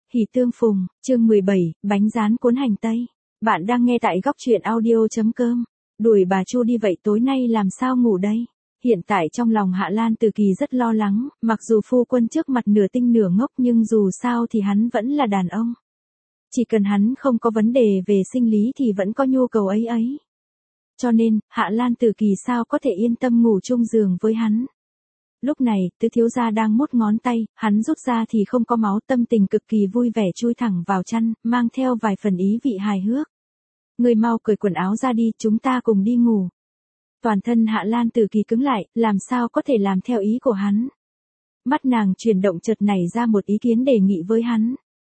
Hỉ tương phùng, chương 17, bánh rán cuốn hành tây. Bạn đang nghe tại góc truyện audio.com. Đuổi bà Chu đi vậy tối nay làm sao ngủ đây? Hiện tại trong lòng Hạ Lan Từ Kỳ rất lo lắng, mặc dù phu quân trước mặt nửa tinh nửa ngốc nhưng dù sao thì hắn vẫn là đàn ông. Chỉ cần hắn không có vấn đề về sinh lý thì vẫn có nhu cầu ấy ấy. Cho nên, Hạ Lan Từ Kỳ sao có thể yên tâm ngủ chung giường với hắn. Lúc này, tứ thiếu gia đang mút ngón tay, hắn rút ra thì không có máu, tâm tình cực kỳ vui vẻ chui thẳng vào chăn, mang theo vài phần ý vị hài hước. Người mau cởi quần áo ra đi, chúng ta cùng đi ngủ. Toàn thân Hạ Lan Từ Kỳ cứng lại, làm sao có thể làm theo ý của hắn. Mắt nàng chuyển động chợt nảy ra một ý kiến đề nghị với hắn.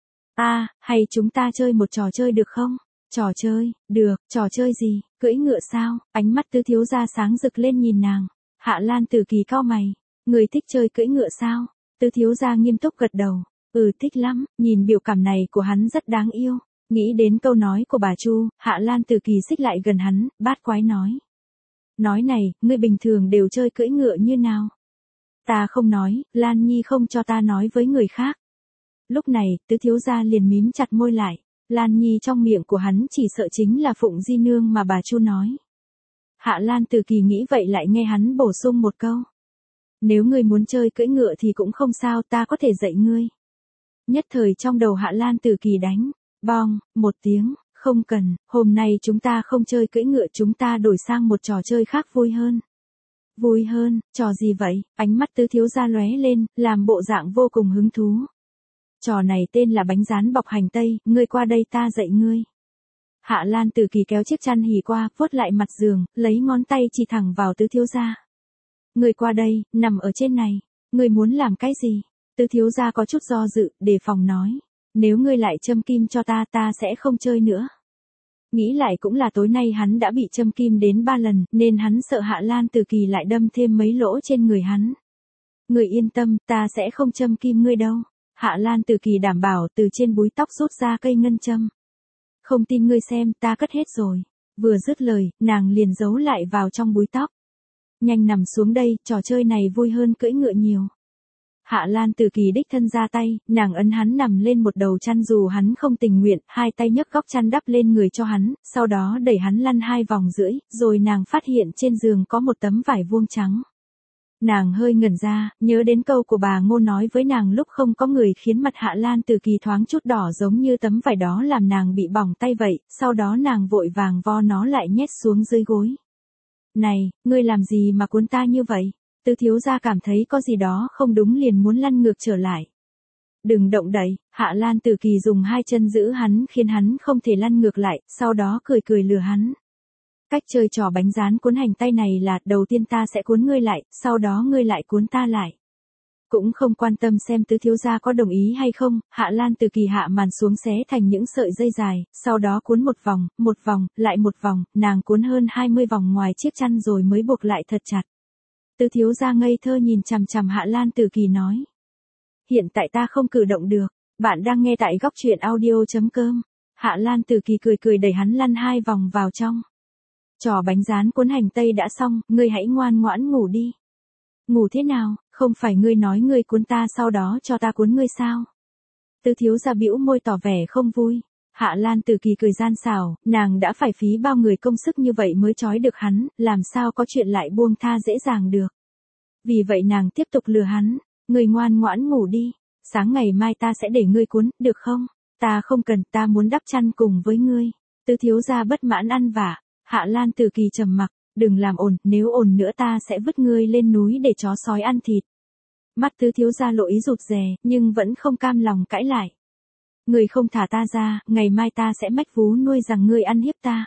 Hay chúng ta chơi một trò chơi được không? Trò chơi, được, trò chơi gì, cưỡi ngựa sao? Ánh mắt tứ thiếu gia sáng rực lên nhìn nàng. Hạ Lan Từ Kỳ cau mày. Người thích chơi cưỡi ngựa sao? Tứ thiếu gia nghiêm túc gật đầu. Thích lắm, nhìn biểu cảm này của hắn rất đáng yêu. Nghĩ đến câu nói của bà Chu, Hạ Lan Từ Kỳ xích lại gần hắn, bát quái nói. Nói này, ngươi bình thường đều chơi cưỡi ngựa như nào? Ta không nói, Lan Nhi không cho ta nói với người khác. Lúc này, tứ thiếu gia liền mím chặt môi lại. Lan Nhi trong miệng của hắn chỉ sợ chính là Phụng Di Nương mà bà Chu nói. Hạ Lan Từ Kỳ nghĩ vậy lại nghe hắn bổ sung một câu. Nếu ngươi muốn chơi cưỡi ngựa thì cũng không sao, ta có thể dạy ngươi. Nhất thời trong đầu Hạ Lan Từ Kỳ đánh, bong, một tiếng, không cần, hôm nay chúng ta không chơi cưỡi ngựa, chúng ta đổi sang một trò chơi khác vui hơn. Vui hơn, trò gì vậy? Ánh mắt tứ thiếu gia lóe lên, làm bộ dạng vô cùng hứng thú. Trò này tên là bánh rán bọc hành tây, ngươi qua đây ta dạy ngươi. Hạ Lan Từ Kỳ kéo chiếc chăn hỉ qua, vuốt lại mặt giường, lấy ngón tay chỉ thẳng vào tứ thiếu gia. Ngươi qua đây, nằm ở trên này. Ngươi muốn làm cái gì? Tứ thiếu gia có chút do dự, đề phòng nói. Nếu ngươi lại châm kim cho ta, ta sẽ không chơi nữa. Nghĩ lại cũng là tối nay hắn đã bị châm kim đến 3 lần, nên hắn sợ Hạ Lan Từ Kỳ lại đâm thêm mấy lỗ trên người hắn. Ngươi yên tâm, ta sẽ không châm kim ngươi đâu. Hạ Lan Từ Kỳ đảm bảo, từ trên búi tóc rút ra cây ngân châm. Không tin ngươi xem, ta cất hết rồi. Vừa dứt lời, nàng liền giấu lại vào trong búi tóc. Nhanh nằm xuống đây, trò chơi này vui hơn cưỡi ngựa nhiều. Hạ Lan Từ Kỳ đích thân ra tay, nàng ấn hắn nằm lên một đầu chăn dù hắn không tình nguyện, hai tay nhấc góc chăn đắp lên người cho hắn, sau đó đẩy hắn lăn 2 vòng rưỡi, rồi nàng phát hiện trên giường có một tấm vải vuông trắng. Nàng hơi ngẩn ra, nhớ đến câu của bà Ngô nói với nàng lúc không có người khiến mặt Hạ Lan Từ Kỳ thoáng chút đỏ giống như tấm vải đó làm nàng bị bỏng tay vậy, sau đó nàng vội vàng vo nó lại nhét xuống dưới gối. Này, ngươi làm gì mà cuốn ta như vậy? Tứ thiếu gia cảm thấy có gì đó không đúng liền muốn lăn ngược trở lại. Đừng động đậy, Hạ Lan Từ Kỳ dùng 2 chân giữ hắn khiến hắn không thể lăn ngược lại, sau đó cười cười lừa hắn. Cách chơi trò bánh rán cuốn hành tây này là đầu tiên ta sẽ cuốn ngươi lại, sau đó ngươi lại cuốn ta lại. Cũng không quan tâm xem tứ thiếu gia có đồng ý hay không, Hạ Lan Từ Kỳ hạ màn xuống xé thành những sợi dây dài, sau đó cuốn một vòng, lại một vòng, nàng cuốn hơn 20 vòng ngoài chiếc chăn rồi mới buộc lại thật chặt. Tứ thiếu gia ngây thơ nhìn chằm chằm Hạ Lan Từ Kỳ nói. Hiện tại ta không cử động được, bạn đang nghe tại góc truyện audio.com. Hạ Lan Từ Kỳ cười cười đẩy hắn lăn 2 vòng vào trong. Trò bánh rán cuốn hành tây đã xong, ngươi hãy ngoan ngoãn ngủ đi. Ngủ thế nào, không phải ngươi nói ngươi cuốn ta sau đó cho ta cuốn ngươi sao? Tứ thiếu gia bĩu môi tỏ vẻ không vui. Hạ Lan Từ Kỳ cười gian xảo, nàng đã phải phí bao người công sức như vậy mới trói được hắn, làm sao có chuyện lại buông tha dễ dàng được. Vì vậy nàng tiếp tục lừa hắn, ngươi ngoan ngoãn ngủ đi, sáng ngày mai ta sẽ để ngươi cuốn, được không? Ta không cần, ta muốn đắp chăn cùng với ngươi. Tứ thiếu gia bất mãn ăn vạ. Hạ Lan Từ Kỳ trầm mặc, đừng làm ồn, nếu ồn nữa ta sẽ vứt ngươi lên núi để chó sói ăn thịt. Mắt tứ thiếu gia lộ ý rụt rè, nhưng vẫn không cam lòng cãi lại. Ngươi không thả ta ra, ngày mai ta sẽ mách vú nuôi rằng ngươi ăn hiếp ta.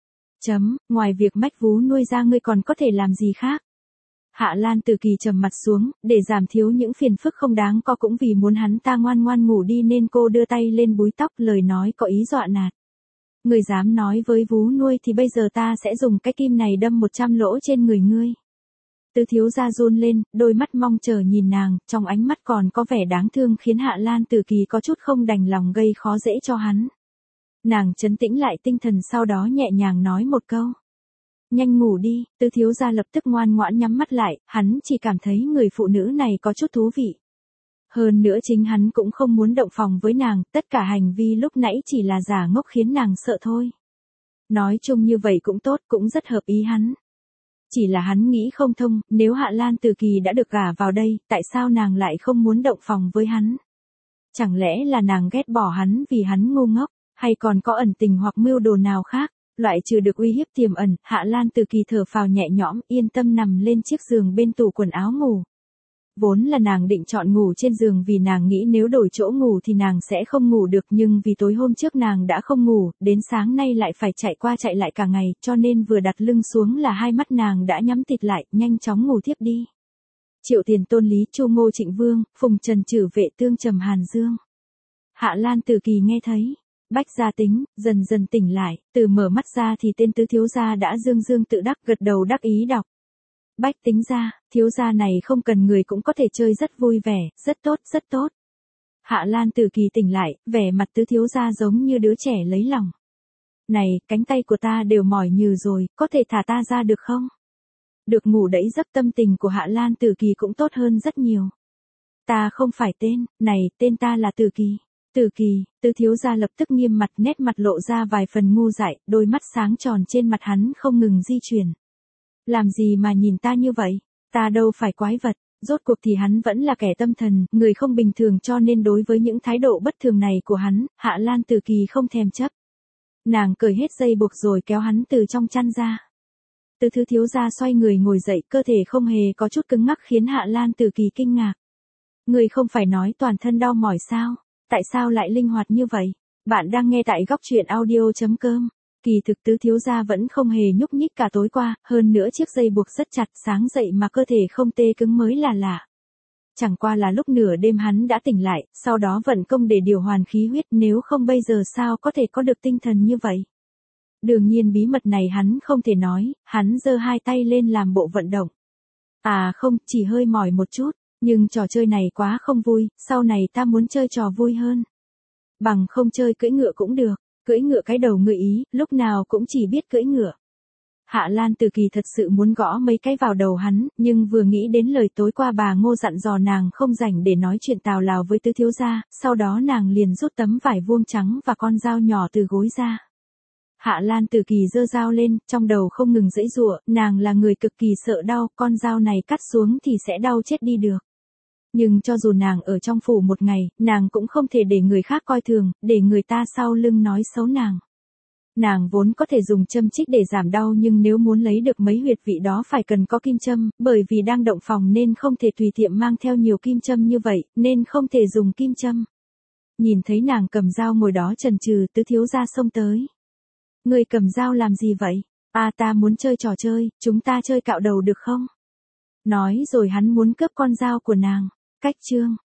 Ngoài việc mách vú nuôi ra ngươi còn có thể làm gì khác? Hạ Lan Từ Kỳ trầm mặt xuống, để giảm thiếu những phiền phức không đáng có cũng vì muốn hắn ta ngoan ngoan ngủ đi nên cô đưa tay lên búi tóc, lời nói có ý dọa nạt. Ngươi dám nói với vú nuôi thì bây giờ ta sẽ dùng cái kim này đâm 100 lỗ trên người ngươi. Tứ thiếu gia run lên, đôi mắt mong chờ nhìn nàng, trong ánh mắt còn có vẻ đáng thương khiến Hạ Lan Từ Kỳ có chút không đành lòng gây khó dễ cho hắn. Nàng trấn tĩnh lại tinh thần sau đó nhẹ nhàng nói một câu. Nhanh ngủ đi, tứ thiếu gia lập tức ngoan ngoãn nhắm mắt lại, hắn chỉ cảm thấy người phụ nữ này có chút thú vị. Hơn nữa chính hắn cũng không muốn động phòng với nàng, tất cả hành vi lúc nãy chỉ là giả ngốc khiến nàng sợ thôi. Nói chung như vậy cũng tốt, cũng rất hợp ý hắn. Chỉ là hắn nghĩ không thông, nếu Hạ Lan Từ Kỳ đã được gả vào đây, tại sao nàng lại không muốn động phòng với hắn? Chẳng lẽ là nàng ghét bỏ hắn vì hắn ngu ngốc, hay còn có ẩn tình hoặc mưu đồ nào khác? Loại trừ được uy hiếp tiềm ẩn, Hạ Lan Từ Kỳ thở phào nhẹ nhõm, yên tâm nằm lên chiếc giường bên tủ quần áo ngủ. Vốn là nàng định chọn ngủ trên giường vì nàng nghĩ nếu đổi chỗ ngủ thì nàng sẽ không ngủ được, nhưng vì tối hôm trước nàng đã không ngủ, đến sáng nay lại phải chạy qua chạy lại cả ngày, cho nên vừa đặt lưng xuống là hai mắt nàng đã nhắm tịt lại, nhanh chóng ngủ thiếp đi. Triệu Tiền Tôn Lý, Chu Ngô Trịnh Vương, Phùng Trần Trử Vệ Tương Trầm Hàn Dương. Hạ Lan Từ Kỳ nghe thấy Bách Gia Tính dần dần tỉnh lại, từ mở mắt ra thì tên tứ thiếu gia đã dương dương tự đắc gật đầu đắc ý đọc. Bách tính ra, thiếu gia này không cần người cũng có thể chơi rất vui vẻ, rất tốt, rất tốt. Hạ Lan Từ Kỳ tỉnh lại, vẻ mặt tứ thiếu gia giống như đứa trẻ lấy lòng. Này, cánh tay của ta đều mỏi nhừ rồi, có thể thả ta ra được không? Được ngủ đẫy giấc tâm tình của Hạ Lan Từ Kỳ cũng tốt hơn rất nhiều. Ta không phải tên, này, tên ta là Từ Kỳ. Từ Kỳ, tứ thiếu gia lập tức nghiêm mặt, nét mặt lộ ra vài phần ngu dại, đôi mắt sáng tròn trên mặt hắn không ngừng di chuyển. Làm gì mà nhìn ta như vậy? Ta đâu phải quái vật, rốt cuộc thì hắn vẫn là kẻ tâm thần, người không bình thường, cho nên đối với những thái độ bất thường này của hắn, Hạ Lan Từ Kỳ không thèm chấp. Nàng cởi hết dây buộc rồi kéo hắn từ trong chăn ra. Từ thứ thiếu gia xoay người ngồi dậy, cơ thể không hề có chút cứng ngắc khiến Hạ Lan Từ Kỳ kinh ngạc. Người không phải nói toàn thân đau mỏi sao? Tại sao lại linh hoạt như vậy? Bạn đang nghe tại góc truyện audio.com. Kỳ thực tứ thiếu gia vẫn không hề nhúc nhích cả tối qua, hơn nữa chiếc dây buộc rất chặt, sáng dậy mà cơ thể không tê cứng mới là lạ. Chẳng qua là lúc nửa đêm hắn đã tỉnh lại, sau đó vận công để điều hoàn khí huyết, nếu không bây giờ sao có thể có được tinh thần như vậy. Đương nhiên bí mật này hắn không thể nói, hắn giơ hai tay lên làm bộ vận động. À không, chỉ hơi mỏi một chút, nhưng trò chơi này quá không vui, sau này ta muốn chơi trò vui hơn. Bằng không chơi cưỡi ngựa cũng được. Cưỡi ngựa cái đầu ngựa ý, lúc nào cũng chỉ biết cưỡi ngựa. Hạ Lan Từ Kỳ thật sự muốn gõ mấy cái vào đầu hắn, nhưng vừa nghĩ đến lời tối qua bà Ngô dặn dò nàng không rảnh để nói chuyện tào lào với tứ thiếu gia, sau đó nàng liền rút tấm vải vuông trắng và con dao nhỏ từ gối ra. Hạ Lan Từ Kỳ giơ dao lên, trong đầu không ngừng giãy giụa, nàng là người cực kỳ sợ đau, con dao này cắt xuống thì sẽ đau chết đi được. Nhưng cho dù nàng ở trong phủ một ngày, nàng cũng không thể để người khác coi thường, để người ta sau lưng nói xấu nàng. Nàng vốn có thể dùng châm chích để giảm đau, nhưng nếu muốn lấy được mấy huyệt vị đó phải cần có kim châm, bởi vì đang động phòng nên không thể tùy tiện mang theo nhiều kim châm như vậy, nên không thể dùng kim châm. Nhìn thấy nàng cầm dao ngồi đó chần chừ, tứ thiếu gia xông tới. Người cầm dao làm gì vậy? À, ta muốn chơi trò chơi, chúng ta chơi cạo đầu được không? Nói rồi hắn muốn cướp con dao của nàng. Cách chương